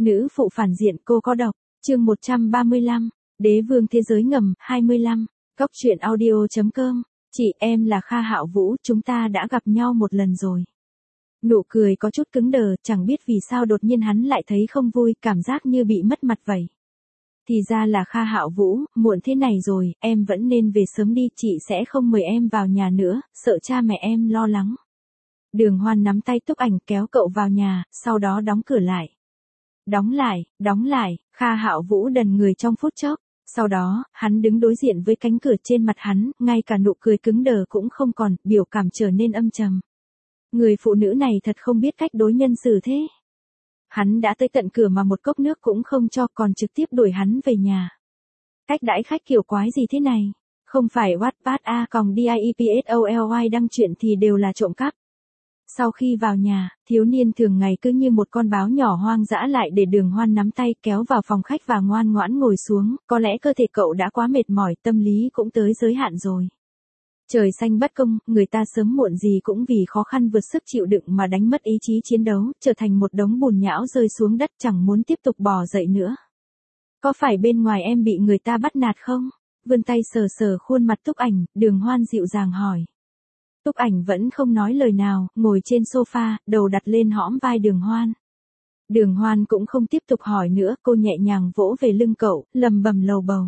Nữ phụ phản diện cô có độc. Chương 135. Đế vương thế giới ngầm 25. Cóc truyện audio.com. Chị em là Kha Hạo Vũ, chúng ta đã gặp nhau một lần rồi. Nụ cười có chút cứng đờ, chẳng biết vì sao đột nhiên hắn lại thấy không vui, cảm giác như bị mất mặt vậy. Thì ra là Kha Hạo Vũ, muộn thế này rồi, em vẫn nên về sớm đi, chị sẽ không mời em vào nhà nữa, sợ cha mẹ em lo lắng. Đường Hoan nắm tay Túc Ảnh kéo cậu vào nhà, sau đó đóng cửa lại. Đóng lại, Kha Hạo Vũ đần người trong phút chốc. Sau đó, hắn đứng đối diện với cánh cửa, trên mặt hắn, ngay cả nụ cười cứng đờ cũng không còn, biểu cảm trở nên âm trầm. Người phụ nữ này thật không biết cách đối nhân xử thế. Hắn đã tới tận cửa mà một cốc nước cũng không cho, còn trực tiếp đuổi hắn về nhà. Cách đãi khách kiểu quái gì thế này? Không phải Wattpad A còng DIEPSOLY đăng truyện thì đều là trộm cắp. Sau khi vào nhà, thiếu niên thường ngày cứ như một con báo nhỏ hoang dã lại để Đường Hoan nắm tay kéo vào phòng khách và ngoan ngoãn ngồi xuống, có lẽ cơ thể cậu đã quá mệt mỏi, tâm lý cũng tới giới hạn rồi. Trời xanh bất công, người ta sớm muộn gì cũng vì khó khăn vượt sức chịu đựng mà đánh mất ý chí chiến đấu, trở thành một đống bùn nhão rơi xuống đất, chẳng muốn tiếp tục bò dậy nữa. Có phải bên ngoài em bị người ta bắt nạt không? Vươn tay sờ sờ khuôn mặt Túc Ảnh, Đường Hoan dịu dàng hỏi. Túc Ảnh vẫn không nói lời nào, ngồi trên sofa, đầu đặt lên hõm vai Đường Hoan. Đường Hoan cũng không tiếp tục hỏi nữa, cô nhẹ nhàng vỗ về lưng cậu, lầm bầm lầu bầu.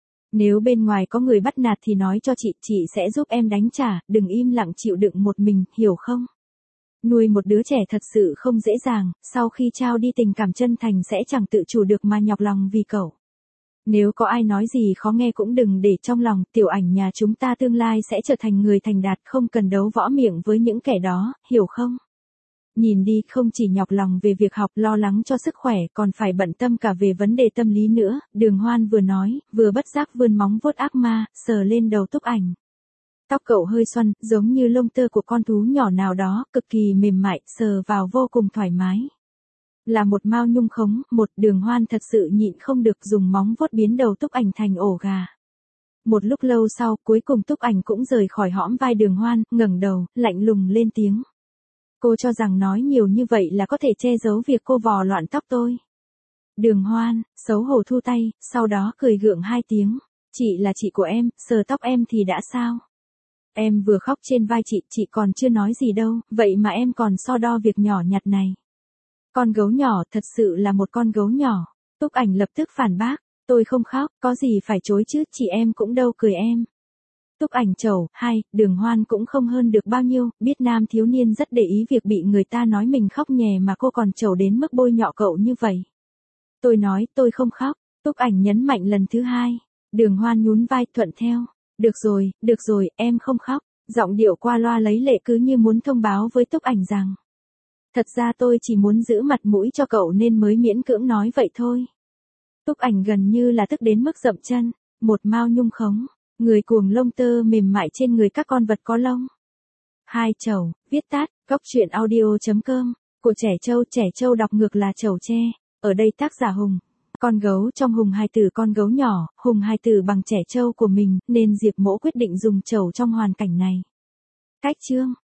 Nếu bên ngoài có người bắt nạt thì nói cho chị sẽ giúp em đánh trả, đừng im lặng chịu đựng một mình, hiểu không? Nuôi một đứa trẻ thật sự không dễ dàng, sau khi trao đi tình cảm chân thành sẽ chẳng tự chủ được mà nhọc lòng vì cậu. Nếu có ai nói gì khó nghe cũng đừng để trong lòng, Tiểu Ảnh nhà chúng ta tương lai sẽ trở thành người thành đạt, không cần đấu võ miệng với những kẻ đó, hiểu không? Nhìn đi, không chỉ nhọc lòng về việc học, lo lắng cho sức khỏe, còn phải bận tâm cả về vấn đề tâm lý nữa. Đường Hoan vừa nói, vừa bất giác vươn móng vuốt ác ma, sờ lên đầu Túc Ảnh. Tóc cậu hơi xoăn, giống như lông tơ của con thú nhỏ nào đó, cực kỳ mềm mại, sờ vào vô cùng thoải mái. Là một mao nhung khống, Đường Hoan thật sự nhịn không được, dùng móng vuốt biến đầu Túc Ảnh thành ổ gà. Một lúc lâu sau, cuối cùng Túc Ảnh cũng rời khỏi hõm vai Đường Hoan, ngẩng đầu, lạnh lùng lên tiếng. Cô cho rằng nói nhiều như vậy là có thể che giấu việc cô vò loạn tóc tôi. Đường Hoan, xấu hổ thu tay, sau đó cười gượng hai tiếng. Chị là chị của em, sờ tóc em thì đã sao? Em vừa khóc trên vai chị còn chưa nói gì đâu, vậy mà em còn so đo việc nhỏ nhặt này. Con gấu nhỏ, thật sự là một con gấu nhỏ. Túc Ảnh lập tức phản bác, tôi không khóc, có gì phải chối chứ, chị em cũng đâu cười em. Túc Ảnh chầu, Đường Hoan cũng không hơn được bao nhiêu, biết nam thiếu niên rất để ý việc bị người ta nói mình khóc nhè mà cô còn chầu đến mức bôi nhọ cậu như vậy. Tôi nói, tôi không khóc, Túc Ảnh nhấn mạnh lần thứ hai. Đường Hoan nhún vai thuận theo. Được rồi, em không khóc. Giọng điệu qua loa lấy lệ, cứ như muốn thông báo với Túc Ảnh rằng. Thật ra tôi chỉ muốn giữ mặt mũi cho cậu nên mới miễn cưỡng nói vậy thôi. Túc Ảnh gần như là tức đến mức dậm chân. Một mao nhung khống. Người cuồng lông tơ mềm mại trên người các con vật có lông. Hai chầu, viết tắt, cóc truyện audio.com, của Trẻ Trâu đọc ngược là Chầu Tre, ở đây tác giả Hùng. Con gấu trong Hùng hài tử, con gấu nhỏ, Hùng hài tử bằng Trẻ Trâu của mình, nên Diệp Mỗ quyết định dùng trầu trong hoàn cảnh này. Cách chương.